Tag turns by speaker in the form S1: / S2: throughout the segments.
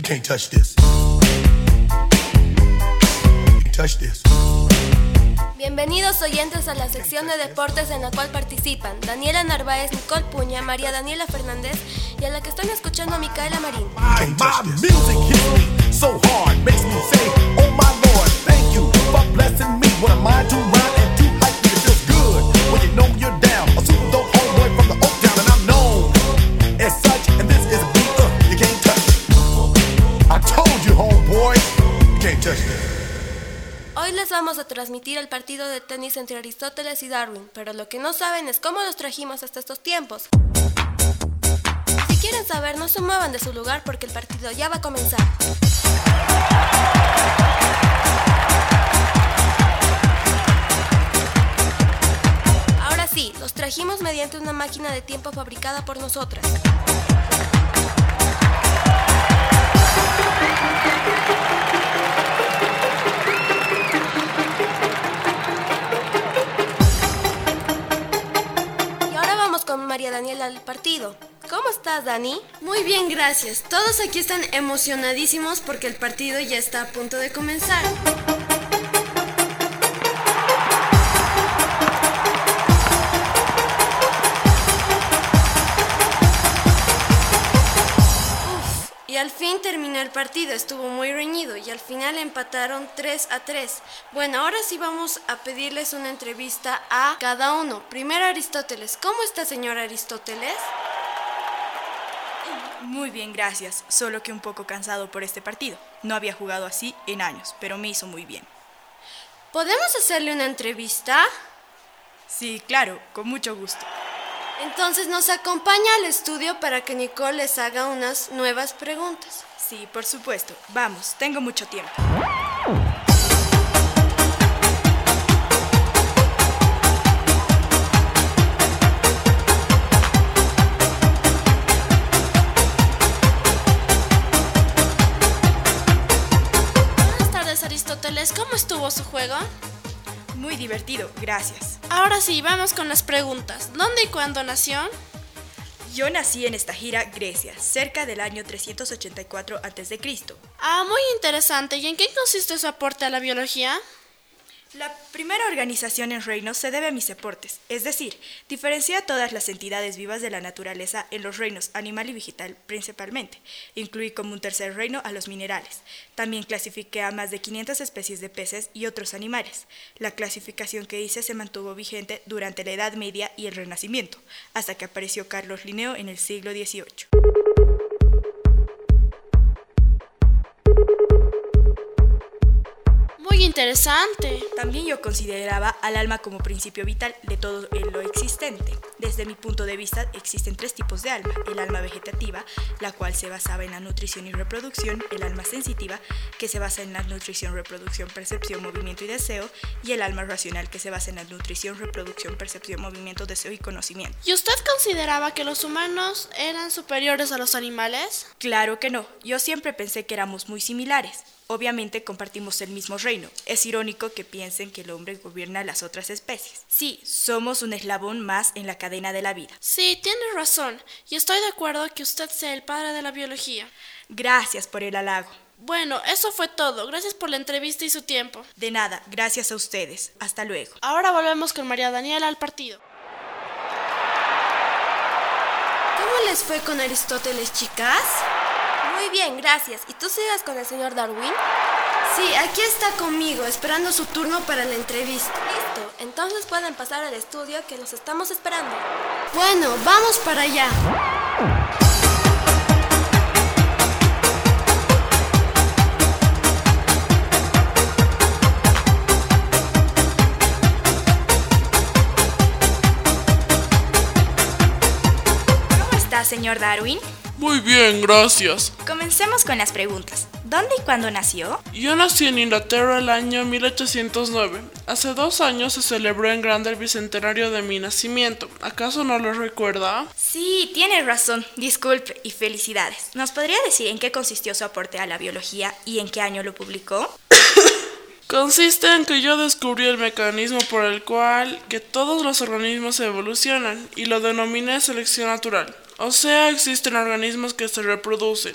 S1: can't touch this. Touch this.
S2: Bienvenidos oyentes a la sección de deportes en la cual participan Daniela Narváez, Nicole Puña, María Daniela Fernández y a la que están escuchando Micaela Marín.
S1: My music hits me so hard, makes me say, oh my Lord, thank you for blessing me. What a mind to rhyme and to hype me, it feels good when you know you're down. A super dope homeboy from the Oak Town and I'm known as such, and this is a beat you can't touch. I told you homeboy, you can't touch this.
S2: Hoy les vamos a transmitir el partido de tenis entre Aristóteles y Darwin, pero lo que no saben es cómo los trajimos hasta estos tiempos. Si quieren saber, no se muevan de su lugar porque el partido ya va a comenzar. Ahora sí, los trajimos mediante una máquina de tiempo fabricada por nosotras. Con María Daniela al partido. ¿Cómo estás, Dani?
S3: Muy bien, gracias. Todos aquí están emocionadísimos porque el partido ya está a punto de comenzar. Y al fin terminó el partido, estuvo muy reñido y al final empataron 3-3. Bueno, ahora sí vamos a pedirles una entrevista a cada uno. Primero Aristóteles. ¿Cómo está, señor Aristóteles?
S4: Muy bien, gracias. Solo que un poco cansado por este partido. No había jugado así en años, pero me hizo muy bien.
S3: ¿Podemos hacerle una entrevista?
S4: Sí, claro, con mucho gusto.
S3: Entonces nos acompaña al estudio para que Nicole les haga unas nuevas preguntas.
S4: Sí, por supuesto. Vamos, tengo mucho tiempo.
S5: Buenas tardes, Aristóteles. ¿Cómo estuvo su juego?
S4: Muy divertido, gracias.
S5: Ahora sí, vamos con las preguntas. ¿Dónde y cuándo nació?
S4: Yo nací en Estagira, Grecia, cerca del año 384 a.C.
S5: Muy interesante. ¿Y en qué consiste su aporte a la biología?
S4: La primera organización en reinos se debe a mis aportes, es decir, diferencia a todas las entidades vivas de la naturaleza en los reinos animal y vegetal principalmente. Incluí como un tercer reino a los minerales. También clasifiqué a más de 500 especies de peces y otros animales. La clasificación que hice se mantuvo vigente durante la Edad Media y el Renacimiento, hasta que apareció Carlos Linneo en el siglo XVIII.
S5: Muy interesante.
S4: También yo consideraba al alma como principio vital de todo lo existente. Desde mi punto de vista existen tres tipos de alma: el alma vegetativa, la cual se basaba en la nutrición y reproducción; el alma sensitiva, que se basa en la nutrición, reproducción, percepción, movimiento y deseo; y el alma racional, que se basa en la nutrición, reproducción, percepción, movimiento, deseo y conocimiento.
S5: ¿Y usted consideraba que los humanos eran superiores a los animales?
S4: Claro que no, yo siempre pensé que éramos muy similares. Obviamente compartimos el mismo reino. Es irónico que piensen que el hombre gobierna las otras especies. Sí, somos un eslabón más en la cadena de la vida.
S5: Sí, tiene razón. Y estoy de acuerdo que usted sea el padre de la biología.
S4: Gracias por el halago.
S5: Bueno, eso fue todo. Gracias por la entrevista y su tiempo.
S4: De nada, gracias a ustedes. Hasta luego.
S5: Ahora volvemos con María Daniela al partido.
S3: ¿Cómo les fue con Aristóteles, chicas?
S2: Muy bien, gracias. ¿Y tú sigues con el señor Darwin?
S3: Sí, aquí está conmigo, esperando su turno para la entrevista.
S2: Listo, entonces pueden pasar al estudio que los estamos esperando.
S3: Bueno, vamos para allá.
S4: ¿Cómo está, señor Darwin?
S6: Muy bien, gracias.
S4: Comencemos con las preguntas. ¿Dónde y cuándo nació?
S6: Yo nací en Inglaterra el año 1809. Hace 2 años se celebró en grande el bicentenario de mi nacimiento. ¿Acaso no lo recuerda?
S4: Sí, tiene razón. Disculpe y felicidades. ¿Nos podría decir en qué consistió su aporte a la biología y en qué año lo publicó?
S6: Consiste en que yo descubrí el mecanismo por el cual que todos los organismos evolucionan y lo denominé selección natural. O sea, existen organismos que se reproducen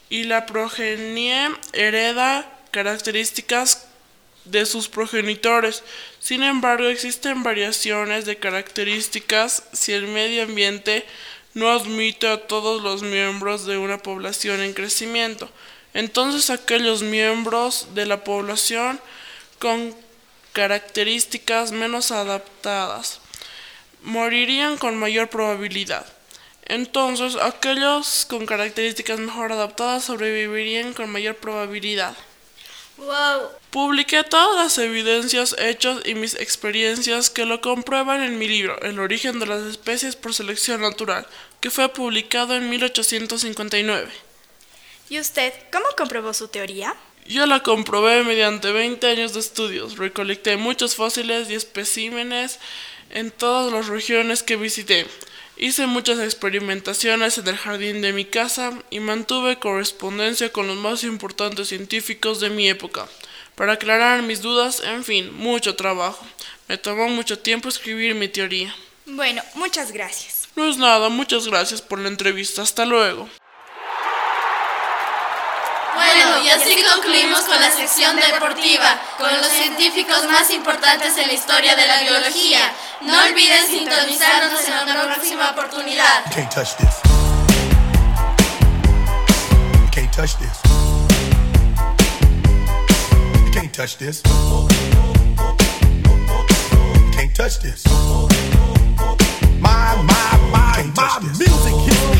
S6: y la progenie hereda características de sus progenitores. Sin embargo, existen variaciones de características si el medio ambiente no admite a todos los miembros de una población en crecimiento. Entonces, aquellos miembros de la población con características menos adaptadas morirían con mayor probabilidad. Entonces, aquellos con características mejor adaptadas sobrevivirían con mayor probabilidad.
S3: ¡Wow!
S6: Publiqué todas las evidencias, hechos y mis experiencias que lo comprueban en mi libro, El origen de las especies por selección natural, que fue publicado en 1859.
S4: ¿Y usted cómo comprobó su teoría?
S6: Yo la comprobé mediante 20 años de estudios. Recolecté muchos fósiles y especímenes en todas las regiones que visité. Hice muchas experimentaciones en el jardín de mi casa y mantuve correspondencia con los más importantes científicos de mi época para aclarar mis dudas. En fin, mucho trabajo. Me tomó mucho tiempo escribir mi teoría.
S4: Bueno, muchas gracias.
S6: No es nada, muchas gracias por la entrevista. Hasta luego.
S3: Bueno, y así concluimos con la sección deportiva, con los científicos más importantes en la historia de la biología. No olviden sintonizarnos en una próxima oportunidad.
S1: You can't touch this. You can't touch this. You can't touch this. You can't touch this. My music hits